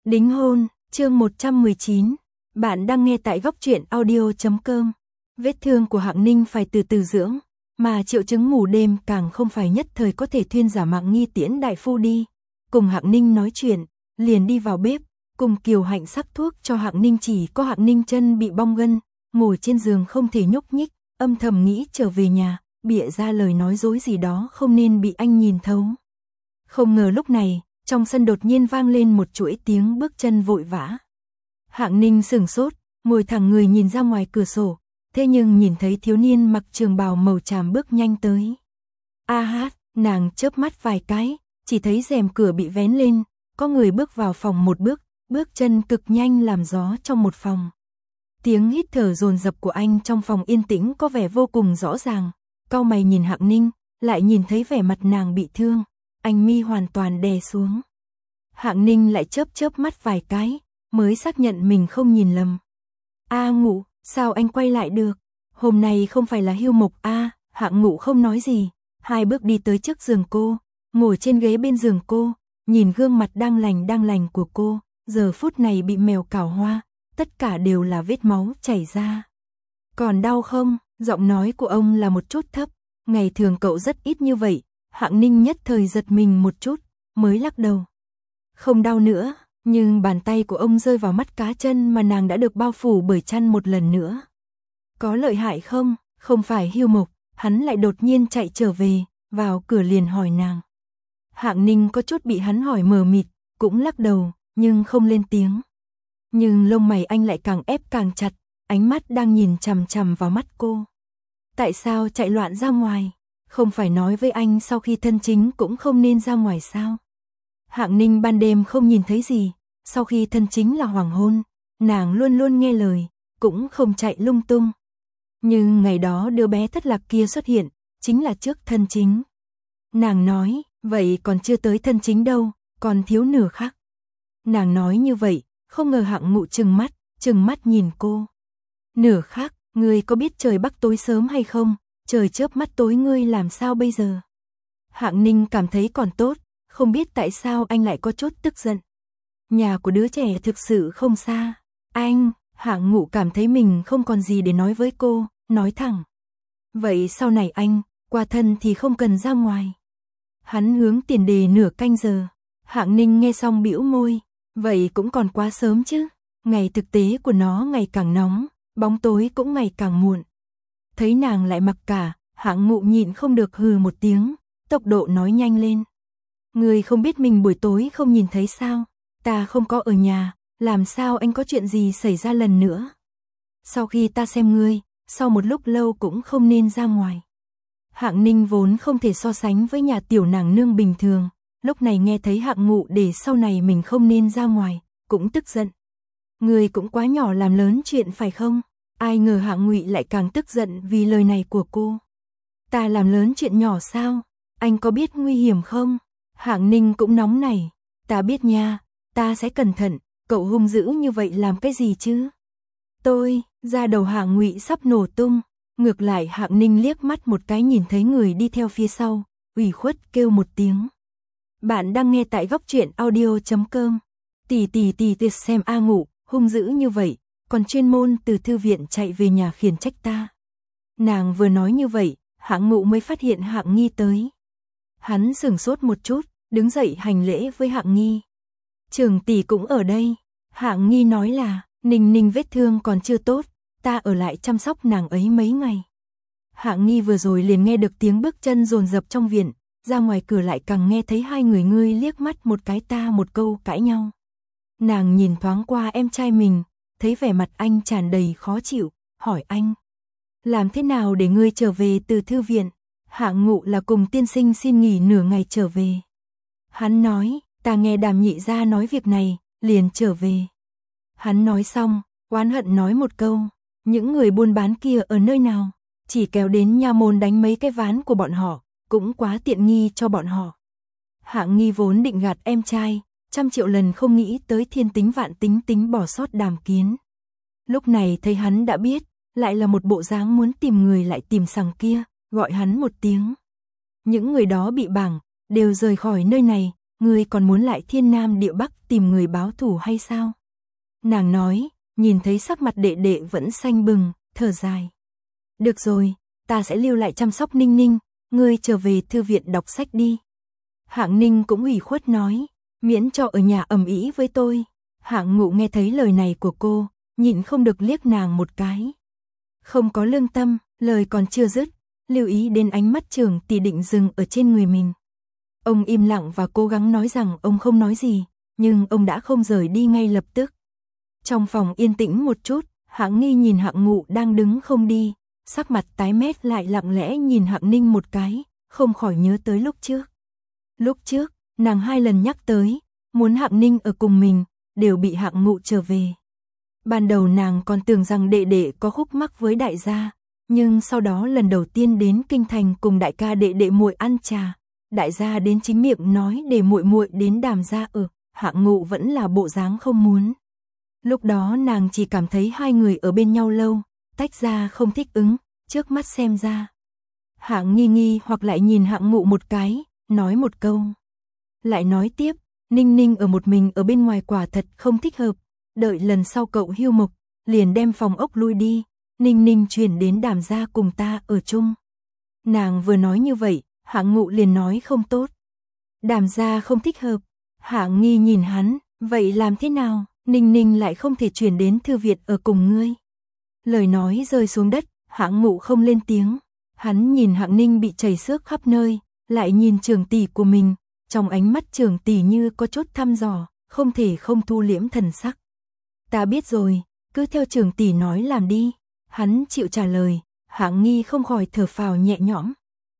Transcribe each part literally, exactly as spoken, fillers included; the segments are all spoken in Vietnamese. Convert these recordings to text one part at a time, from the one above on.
Đính hôn, chương một trăm mười chín. Bạn đang nghe tại góc truyện audio chấm com. Vết thương của Hạng Ninh phải từ từ dưỡng, mà triệu chứng ngủ đêm càng không phải nhất thời có thể thuyên giả Mạng Nghi tiễn đại phu đi. Cùng Hạng Ninh nói chuyện, liền đi vào bếp, cùng Kiều Hạnh sắc thuốc cho Hạng Ninh. Chỉ có Hạng Ninh chân bị bong gân, ngồi trên giường không thể nhúc nhích, âm thầm nghĩ trở về nhà, bịa ra lời nói dối gì đó không nên bị anh nhìn thấu. Không ngờ lúc này, trong sân đột nhiên vang lên một chuỗi tiếng bước chân vội vã. Hạng Ninh sửng sốt, ngồi thẳng người nhìn ra ngoài cửa sổ, thế nhưng nhìn thấy thiếu niên mặc trường bào màu tràm bước nhanh tới. A hát, nàng chớp mắt vài cái, chỉ thấy rèm cửa bị vén lên, có người bước vào phòng một bước, bước chân cực nhanh làm gió trong một phòng. Tiếng hít thở dồn dập của anh trong phòng yên tĩnh có vẻ vô cùng rõ ràng. Cau mày nhìn Hạng Ninh, lại nhìn thấy vẻ mặt nàng bị thương, anh mi hoàn toàn đè xuống. Hạng Ninh lại chớp chớp mắt vài cái, mới xác nhận mình không nhìn lầm. A Ngụ, sao anh quay lại được? Hôm nay không phải là hưu mục a? Hạng Ngụ không nói gì, hai bước đi tới trước giường cô, ngồi trên ghế bên giường cô, nhìn gương mặt đang lành đang lành của cô, giờ phút này bị mèo cào hoa, tất cả đều là vết máu chảy ra. Còn đau không? Giọng nói của ông là một chút thấp, ngày thường cậu rất ít như vậy. Hạng Ninh nhất thời giật mình một chút, mới lắc đầu. Không đau nữa, nhưng bàn tay của ông rơi vào mắt cá chân mà nàng đã được bao phủ bởi chăn một lần nữa. Có lợi hại không? Không phải hưu mục, hắn lại đột nhiên chạy trở về, vào cửa liền hỏi nàng. Hạng Ninh có chút bị hắn hỏi mờ mịt, cũng lắc đầu, nhưng không lên tiếng. Nhưng lông mày anh lại càng ép càng chặt, ánh mắt đang nhìn chằm chằm vào mắt cô. Tại sao chạy loạn ra ngoài? Không phải nói với anh sau khi thân chính cũng không nên ra ngoài sao? Hạng Ninh ban đêm không nhìn thấy gì, sau khi thân chính là hoàng hôn, nàng luôn luôn nghe lời, cũng không chạy lung tung. Nhưng ngày đó đứa bé thất lạc kia xuất hiện, chính là trước thân chính. Nàng nói, vậy còn chưa tới thân chính đâu, còn thiếu nửa khắc. Nàng nói như vậy, không ngờ Hạng Ngụ trừng mắt, trừng mắt nhìn cô. Nửa khắc, ngươi có biết trời Bắc tối sớm hay không? Trời chớp mắt tối ngươi làm sao bây giờ? Hạng Ninh cảm thấy còn tốt, không biết tại sao anh lại có chút tức giận. Nhà của đứa trẻ thực sự không xa. Anh, Hạng Ngụ cảm thấy mình không còn gì để nói với cô, nói thẳng. Vậy sau này anh, qua thân thì không cần ra ngoài. Hắn hướng tiền đề nửa canh giờ. Hạng Ninh nghe xong bĩu môi, vậy cũng còn quá sớm chứ. Ngày thực tế của nó ngày càng nóng, bóng tối cũng ngày càng muộn. Thấy nàng lại mặc cả, Hạng Ngụ nhịn không được hừ một tiếng, tốc độ nói nhanh lên. Ngươi không biết mình buổi tối không nhìn thấy sao? Ta không có ở nhà, làm sao anh có chuyện gì xảy ra lần nữa? Sau khi ta xem ngươi, sau một lúc lâu cũng không nên ra ngoài. Hạng Ninh vốn không thể so sánh với nhà tiểu nàng nương bình thường, lúc này nghe thấy Hạng Ngụ để sau này mình không nên ra ngoài, cũng tức giận. Ngươi cũng quá nhỏ làm lớn chuyện phải không? Ai ngờ Hạng Ngụy lại càng tức giận vì lời này của cô. Ta làm lớn chuyện nhỏ sao? Anh có biết nguy hiểm không? Hạng Ninh cũng nóng này. Ta biết nha, ta sẽ cẩn thận, cậu hung dữ như vậy làm cái gì chứ? Tôi, da đầu Hạng Ngụy sắp nổ tung. Ngược lại Hạng Ninh liếc mắt một cái nhìn thấy người đi theo phía sau, ủy khuất kêu một tiếng. Bạn đang nghe tại góc truyện audio chấm com. Tì tì tì tì xem A Ngụ, hung dữ như vậy, còn chuyên môn từ thư viện chạy về nhà khiển trách ta. Nàng vừa nói như vậy, Hạng Ngụ mới phát hiện Hạng Nghi tới. Hắn sửng sốt một chút, đứng dậy hành lễ với Hạng Nghi. Trường tỷ cũng ở đây. Hạng Nghi nói là, Ninh Ninh vết thương còn chưa tốt, ta ở lại chăm sóc nàng ấy mấy ngày. Hạng Nghi vừa rồi liền nghe được tiếng bước chân dồn dập trong viện, ra ngoài cửa lại càng nghe thấy hai người ngươi liếc mắt một cái ta một câu cãi nhau. Nàng nhìn thoáng qua em trai mình, thấy vẻ mặt anh tràn đầy khó chịu, hỏi anh. Làm thế nào để ngươi trở về từ thư viện? Hạng Ngụ là cùng tiên sinh xin nghỉ nửa ngày trở về. Hắn nói, ta nghe Đàm nhị gia nói việc này, liền trở về. Hắn nói xong, oán hận nói một câu, những người buôn bán kia ở nơi nào? Chỉ kéo đến nha môn đánh mấy cái ván của bọn họ, cũng quá tiện nghi cho bọn họ. Hạng Nghi vốn định gạt em trai, trăm triệu lần không nghĩ tới thiên tính vạn tính tính bỏ sót Đàm Kiến. Lúc này thấy hắn đã biết, lại là một bộ dáng muốn tìm người lại tìm sằng kia, gọi hắn một tiếng. Những người đó bị bảng, đều rời khỏi nơi này, ngươi còn muốn lại thiên nam địa bắc tìm người báo thù hay sao? Nàng nói, nhìn thấy sắc mặt đệ đệ vẫn xanh bừng, thở dài. Được rồi, ta sẽ lưu lại chăm sóc Ninh Ninh, ngươi trở về thư viện đọc sách đi. Hạng Ninh cũng ủy khuất nói, miễn cho ở nhà ầm ĩ với tôi. Hạng Ngụ nghe thấy lời này của cô, nhịn không được liếc nàng một cái. Không có lương tâm, lời còn chưa dứt, lưu ý đến ánh mắt Trường tỷ định dừng ở trên người mình. Ông im lặng và cố gắng nói rằng ông không nói gì, nhưng ông đã không rời đi ngay lập tức. Trong phòng yên tĩnh một chút, Hạng Nghi nhìn Hạng Ngụ đang đứng không đi, sắc mặt tái mét lại lặng lẽ nhìn Hạng Ninh một cái, không khỏi nhớ tới lúc trước. Lúc trước, nàng hai lần nhắc tới, muốn Hạng Ninh ở cùng mình, đều bị Hạng Ngụ trở về. Ban đầu nàng còn tưởng rằng đệ đệ có khúc mắc với đại gia, nhưng sau đó lần đầu tiên đến kinh thành cùng đại ca đệ đệ muội ăn trà, đại gia đến chính miệng nói để muội muội đến Đàm gia ở, Hạng Ngụ vẫn là bộ dáng không muốn. Lúc đó nàng chỉ cảm thấy hai người ở bên nhau lâu, tách ra không thích ứng, trước mắt xem ra. Hạng Nghi nghi hoặc lại nhìn Hạng Ngụ một cái, nói một câu. Lại nói tiếp, Ninh Ninh ở một mình ở bên ngoài quả thật không thích hợp, đợi lần sau cậu hưu mộc, liền đem phòng ốc lui đi, Ninh Ninh chuyển đến Đàm gia cùng ta ở chung. Nàng vừa nói như vậy, Hạng Ngụ liền nói không tốt. Đàm gia không thích hợp, Hạng Nghi nhìn hắn, vậy làm thế nào, Ninh Ninh lại không thể chuyển đến thư viện ở cùng ngươi. Lời nói rơi xuống đất, Hạng Ngụ không lên tiếng, hắn nhìn Hạng Ninh bị chảy xước khắp nơi, lại nhìn Trường tỷ của mình, trong ánh mắt Trường tỷ như có chút thăm dò, không thể không thu liễm thần sắc. Ta biết rồi, cứ theo Trường tỷ nói làm đi. Hắn chịu trả lời, Hạng Nghi không khỏi thở phào nhẹ nhõm.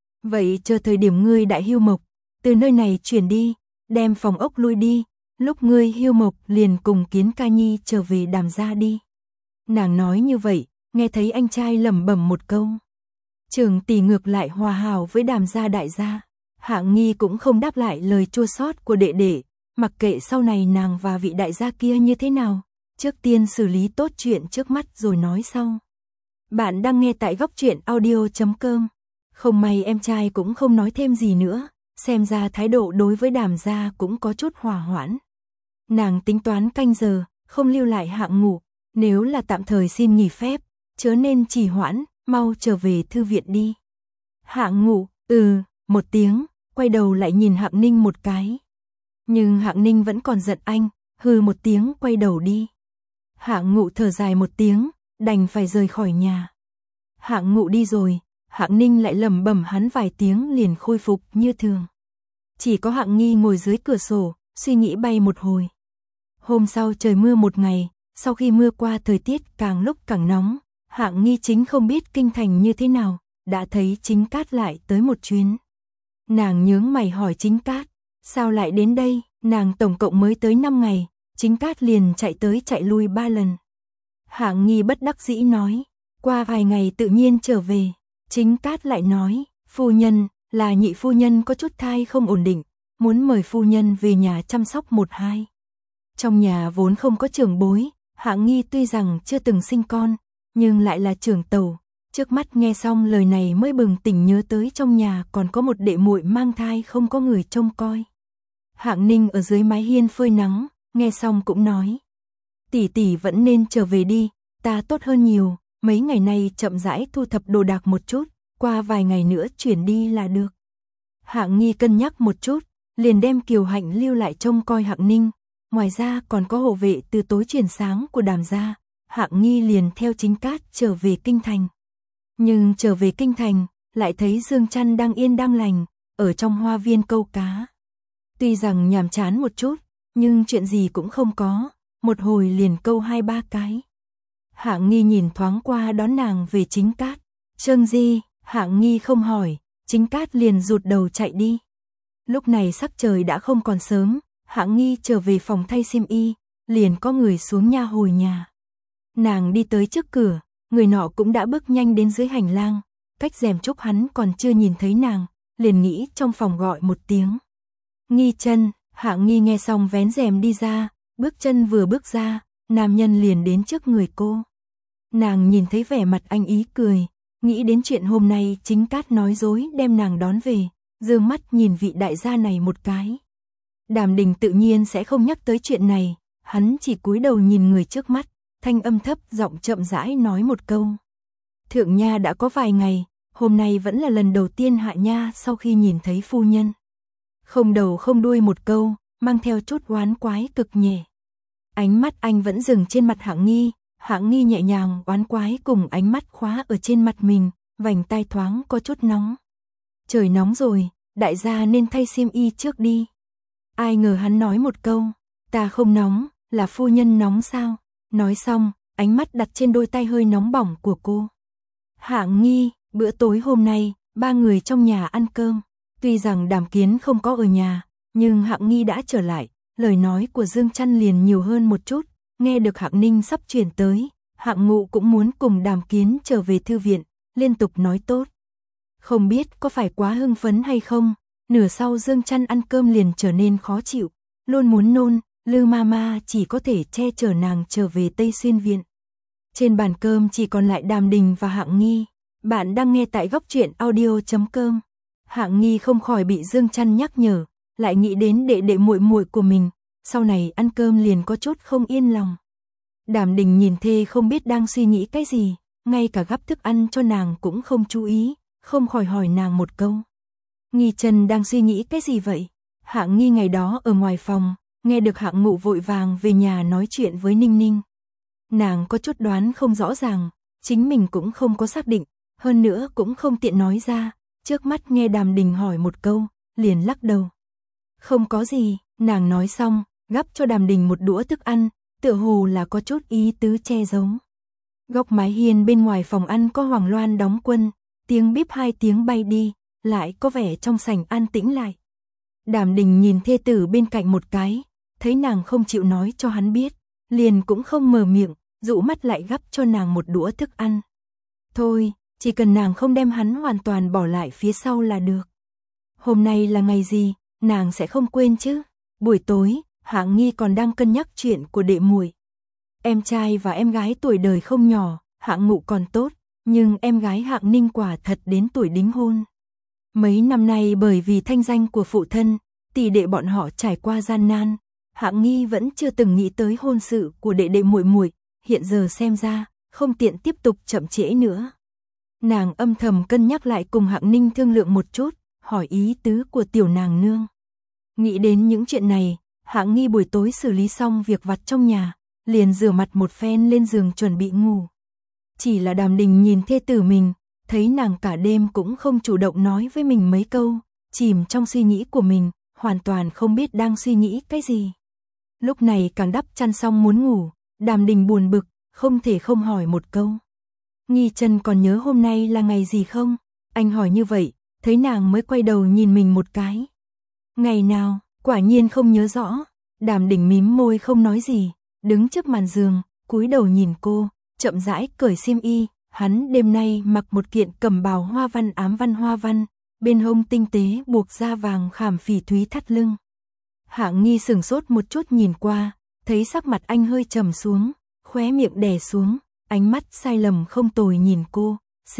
Vậy chờ thời điểm ngươi đại hưu mộc, từ nơi này chuyển đi, đem phòng ốc lui đi, lúc ngươi hưu mộc liền cùng Kiến Ca Nhi trở về Đàm gia đi. Nàng nói như vậy, nghe thấy anh trai lẩm bẩm một câu. Trường tỷ ngược lại hòa hảo với Đàm gia đại gia. Hạng Nghi cũng không đáp lại lời chua xót của đệ đệ, mặc kệ sau này nàng và vị đại gia kia như thế nào, trước tiên xử lý tốt chuyện trước mắt rồi nói sau. Bạn đang nghe tại góc truyện audio chấm com. Không may em trai cũng không nói thêm gì nữa, xem ra thái độ đối với Đàm gia cũng có chút hòa hoãn. Nàng tính toán canh giờ, không lưu lại Hạng Ngụ, nếu là tạm thời xin nghỉ phép, chớ nên trì hoãn, mau trở về thư viện đi. Hạng Ngụ, ừ, một tiếng, quay đầu lại nhìn Hạng Ninh một cái. Nhưng Hạng Ninh vẫn còn giận anh, hừ một tiếng quay đầu đi. Hạng Ngụ thở dài một tiếng, đành phải rời khỏi nhà. Hạng Ngụ đi rồi, Hạng Ninh lại lẩm bẩm hắn vài tiếng liền khôi phục như thường. Chỉ có Hạng Nghi ngồi dưới cửa sổ, suy nghĩ bay một hồi. Hôm sau trời mưa một ngày, sau khi mưa qua thời tiết càng lúc càng nóng, Hạng Nghi chính không biết kinh thành như thế nào, đã thấy Chính Cát lại tới một chuyến. Nàng nhướng mày hỏi Chính Cát, sao lại đến đây, nàng tổng cộng mới tới năm ngày, Chính Cát liền chạy tới chạy lui ba lần. Hạng Nghi bất đắc dĩ nói, qua vài ngày tự nhiên trở về. Chính Cát lại nói, phu nhân, là nhị phu nhân có chút thai không ổn định, muốn mời phu nhân về nhà chăm sóc một hai. Trong nhà vốn không có trưởng bối, Hạng Nghi tuy rằng chưa từng sinh con, nhưng lại là trưởng tẩu. Trước mắt nghe xong lời này mới bừng tỉnh nhớ tới trong nhà còn có một đệ muội mang thai không có người trông coi. Hạng Ninh ở dưới mái hiên phơi nắng, nghe xong cũng nói, tỷ tỷ vẫn nên trở về đi, ta tốt hơn nhiều, mấy ngày nay chậm rãi thu thập đồ đạc một chút, qua vài ngày nữa chuyển đi là được. Hạng Nghi cân nhắc một chút, liền đem Kiều Hạnh lưu lại trông coi Hạng Ninh, ngoài ra còn có hộ vệ từ tối chuyển sáng của Đàm gia. Hạng Nghi liền theo Chính Cát trở về kinh thành. Nhưng trở về kinh thành, lại thấy Dương Trăn đang yên đang lành, ở trong hoa viên câu cá. Tuy rằng nhàm chán một chút, nhưng chuyện gì cũng không có, một hồi liền câu hai ba cái. Hạng Nghi nhìn thoáng qua đón nàng về Chính Cát. Trương Di, Hạng Nghi không hỏi, Chính Cát liền rụt đầu chạy đi. Lúc này sắc trời đã không còn sớm, Hạng Nghi trở về phòng thay xiêm y, liền có người xuống nha hồi nhà. Nàng đi tới trước cửa, người nọ cũng đã bước nhanh đến dưới hành lang, cách rèm trúc hắn còn chưa nhìn thấy nàng, liền nghĩ trong phòng gọi một tiếng. Nghi Chân, Hạng Nghi nghe xong vén rèm đi ra, bước chân vừa bước ra, nam nhân liền đến trước người cô. Nàng nhìn thấy vẻ mặt anh ý cười, nghĩ đến chuyện hôm nay Chính Cát nói dối đem nàng đón về, dương mắt nhìn vị đại gia này một cái. Đàm Đình tự nhiên sẽ không nhắc tới chuyện này, hắn chỉ cúi đầu nhìn người trước mắt, thanh âm thấp giọng chậm rãi nói một câu. Thượng nha đã có vài ngày, hôm nay vẫn là lần đầu tiên hạ nha sau khi nhìn thấy phu nhân. Không đầu không đuôi một câu, mang theo chút oán quái cực nhẹ. Ánh mắt anh vẫn dừng trên mặt Hạng Nghi, Hạng Nghi nhẹ nhàng oán quái cùng ánh mắt khóa ở trên mặt mình, vành tai thoáng có chút nóng. Trời nóng rồi, đại gia nên thay xiêm y trước đi. Ai ngờ hắn nói một câu, ta không nóng, là phu nhân nóng sao? Nói xong, ánh mắt đặt trên đôi tay hơi nóng bỏng của cô. Hạng Nghi, bữa tối hôm nay, ba người trong nhà ăn cơm. Tuy rằng Đàm Kiến không có ở nhà, nhưng Hạng Nghi đã trở lại, lời nói của Dương Chăn liền nhiều hơn một chút. Nghe được Hạng Ninh sắp chuyển tới, Hạng Ngụ cũng muốn cùng Đàm Kiến trở về thư viện, liên tục nói tốt. Không biết có phải quá hưng phấn hay không, nửa sau Dương Chăn ăn cơm liền trở nên khó chịu, luôn muốn nôn, Lư Mama chỉ có thể che chở nàng trở về Tây Xuyên viện. Trên bàn cơm chỉ còn lại Đàm Đình và Hạng Nghi. Bạn đang nghe tại góc truyện audio chấm com. Hạng Nghi không khỏi bị Dương Chăn nhắc nhở, lại nghĩ đến đệ đệ muội muội của mình, sau này ăn cơm liền có chút không yên lòng. Đàm Đình nhìn thê không biết đang suy nghĩ cái gì, ngay cả gắp thức ăn cho nàng cũng không chú ý, không khỏi hỏi nàng một câu. Nghi Trần đang suy nghĩ cái gì vậy? Hạng Nghi ngày đó ở ngoài phòng, nghe được Hạng Ngụ vội vàng về nhà nói chuyện với Ninh Ninh. Nàng có chút đoán không rõ ràng, chính mình cũng không có xác định, hơn nữa cũng không tiện nói ra, trước mắt nghe Đàm Đình hỏi một câu, liền lắc đầu. Không có gì, nàng nói xong, gắp cho Đàm Đình một đũa thức ăn, tựa hồ là có chút ý tứ che giấu. Góc mái hiên bên ngoài phòng ăn có Hoàng Loan đóng quân, tiếng bíp hai tiếng bay đi, lại có vẻ trong sảnh an tĩnh lại. Đàm Đình nhìn thê tử bên cạnh một cái, thấy nàng không chịu nói cho hắn biết, liền cũng không mở miệng, dụ mắt lại gắp cho nàng một đũa thức ăn. Thôi, chỉ cần nàng không đem hắn hoàn toàn bỏ lại phía sau là được. Hôm nay là ngày gì, nàng sẽ không quên chứ. Buổi tối, Hạng Nghi còn đang cân nhắc chuyện của đệ muội. Em trai và em gái tuổi đời không nhỏ, Hạng Ngụ còn tốt, nhưng em gái Hạng Ninh quả thật đến tuổi đính hôn. Mấy năm nay bởi vì thanh danh của phụ thân, tỷ đệ bọn họ trải qua gian nan, Hạng Nghi vẫn chưa từng nghĩ tới hôn sự của đệ đệ muội muội, hiện giờ xem ra, không tiện tiếp tục chậm trễ nữa. Nàng âm thầm cân nhắc lại cùng Hạng Ninh thương lượng một chút, hỏi ý tứ của tiểu nàng nương. Nghĩ đến những chuyện này, Hạng Nghi buổi tối xử lý xong việc vặt trong nhà, liền rửa mặt một phen lên giường chuẩn bị ngủ. Chỉ là Đàm Đình nhìn thê tử mình, thấy nàng cả đêm cũng không chủ động nói với mình mấy câu, chìm trong suy nghĩ của mình, hoàn toàn không biết đang suy nghĩ cái gì. Lúc này càng đắp chăn xong muốn ngủ, Đàm Đình buồn bực, không thể không hỏi một câu. Nghi Trần còn nhớ hôm nay là ngày gì không? Anh hỏi như vậy, thấy nàng mới quay đầu nhìn mình một cái. Ngày nào, quả nhiên không nhớ rõ. Đàm Đình mím môi không nói gì, đứng trước màn giường, cúi đầu nhìn cô, chậm rãi cởi xiêm y. Hắn đêm nay mặc một kiện cẩm bào hoa văn ám văn hoa văn, bên hông tinh tế buộc da vàng khảm phỉ thúy thắt lưng. Hạng Nghi sửng sốt một chút nhìn qua, thấy sắc mặt anh hơi trầm xuống, khóe miệng đè xuống, ánh mắt sai lầm không tồi nhìn cô. C,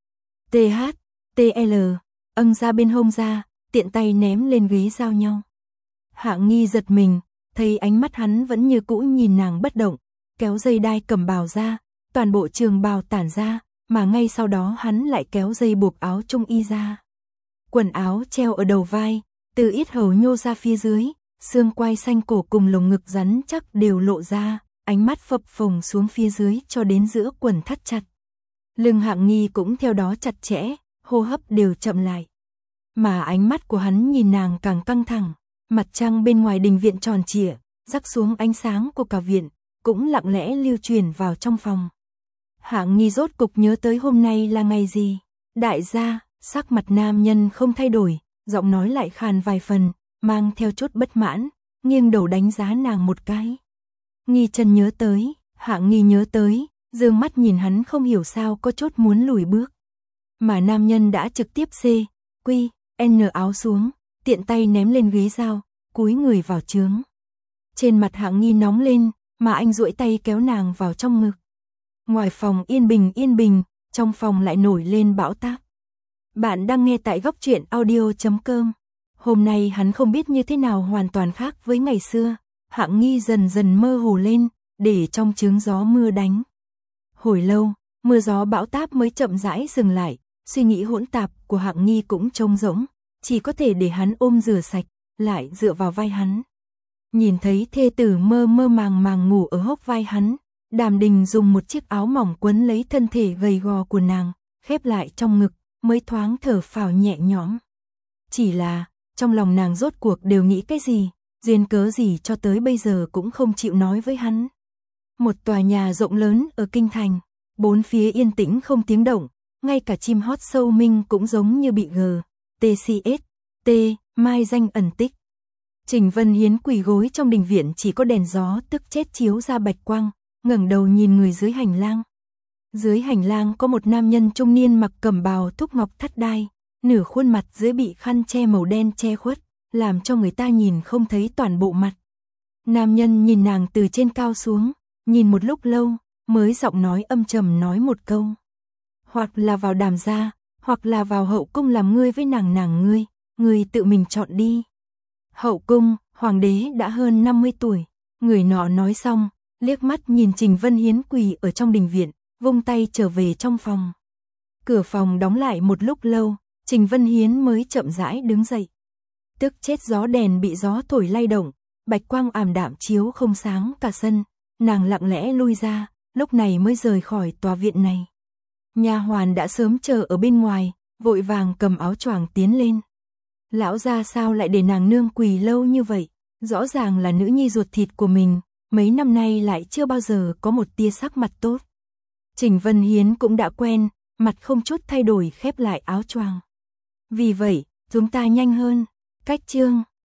T H, T L, âng ra bên hông ra, tiện tay ném lên ghế giao nhau. Hạng Nghi giật mình, thấy ánh mắt hắn vẫn như cũ nhìn nàng bất động, kéo dây đai cẩm bào ra, toàn bộ trường bào tản ra, mà ngay sau đó hắn lại kéo dây buộc áo trung y ra. Quần áo treo ở đầu vai, từ yết hầu nhô ra phía dưới, xương quai xanh cổ cùng lồng ngực rắn chắc đều lộ ra, ánh mắt phập phồng xuống phía dưới cho đến giữa quần thắt chặt. Lưng Hạng Nghi cũng theo đó chặt chẽ, hô hấp đều chậm lại. Mà ánh mắt của hắn nhìn nàng càng căng thẳng, mặt trăng bên ngoài đình viện tròn trịa, rắc xuống ánh sáng của cả viện, cũng lặng lẽ lưu truyền vào trong phòng. Hạng Nghi rốt cục nhớ tới hôm nay là ngày gì. Đại gia, sắc mặt nam nhân không thay đổi, giọng nói lại khàn vài phần, mang theo chút bất mãn, nghiêng đầu đánh giá nàng một cái. Nghi Trần nhớ tới, Hạng Nghi nhớ tới, dương mắt nhìn hắn không hiểu sao có chút muốn lùi bước. Mà nam nhân đã trực tiếp C, Quy, N áo xuống, tiện tay ném lên ghế dao, cúi người vào chướng. Trên mặt Hạng Nghi nóng lên, mà anh duỗi tay kéo nàng vào trong ngực. Ngoài phòng yên bình yên bình, trong phòng lại nổi lên bão táp. Bạn đang nghe tại góc truyện audio chấm com. Hôm nay hắn không biết như thế nào hoàn toàn khác với ngày xưa, Hạng Nghi dần dần mơ hồ lên, để trong chướng gió mưa đánh. Hồi lâu, mưa gió bão táp mới chậm rãi dừng lại, suy nghĩ hỗn tạp của Hạng Nghi cũng trống rỗng, chỉ có thể để hắn ôm rửa sạch, lại dựa vào vai hắn. Nhìn thấy thê tử mơ mơ màng màng ngủ ở hốc vai hắn, Đàm Đình dùng một chiếc áo mỏng quấn lấy thân thể gầy gò của nàng, khép lại trong ngực, mới thoáng thở phào nhẹ nhõm. Chỉ là, trong lòng nàng rốt cuộc đều nghĩ cái gì, duyên cớ gì cho tới bây giờ cũng không chịu nói với hắn. Một tòa nhà rộng lớn ở kinh thành, bốn phía yên tĩnh không tiếng động, ngay cả chim hót sâu minh cũng giống như bị gờ, tê xê ét, T, mai danh ẩn tích. Trình Vân Hiến quỳ gối trong đình viện, chỉ có đèn gió tức chết chiếu ra bạch quang, ngẩng đầu nhìn người dưới hành lang. Dưới hành lang có một nam nhân trung niên mặc cẩm bào thúc ngọc thắt đai, nửa khuôn mặt dưới bị khăn che màu đen che khuất, làm cho người ta nhìn không thấy toàn bộ mặt. Nam nhân nhìn nàng từ trên cao xuống, nhìn một lúc lâu, mới giọng nói âm trầm nói một câu. Hoặc là vào Đàm gia, hoặc là vào hậu cung làm ngươi với nàng nàng ngươi, ngươi tự mình chọn đi. Hậu cung, hoàng đế đã hơn năm mươi tuổi, người nọ nói xong, liếc mắt nhìn Trình Vân Hiến quỳ ở trong đình viện, vung tay trở về trong phòng. Cửa phòng đóng lại một lúc lâu, Trình Vân Hiến mới chậm rãi đứng dậy. Tức chết gió đèn bị gió thổi lay động, bạch quang ảm đạm chiếu không sáng cả sân, nàng lặng lẽ lui ra, lúc này mới rời khỏi tòa viện này. Nha hoàn đã sớm chờ ở bên ngoài, vội vàng cầm áo choàng tiến lên. Lão gia sao lại để nàng nương quỳ lâu như vậy, rõ ràng là nữ nhi ruột thịt của mình, mấy năm nay lại chưa bao giờ có một tia sắc mặt tốt. Trình Vân Hiến cũng đã quen, mặt không chút thay đổi khép lại áo choàng. Vì vậy, chúng ta nhanh hơn, cách chương.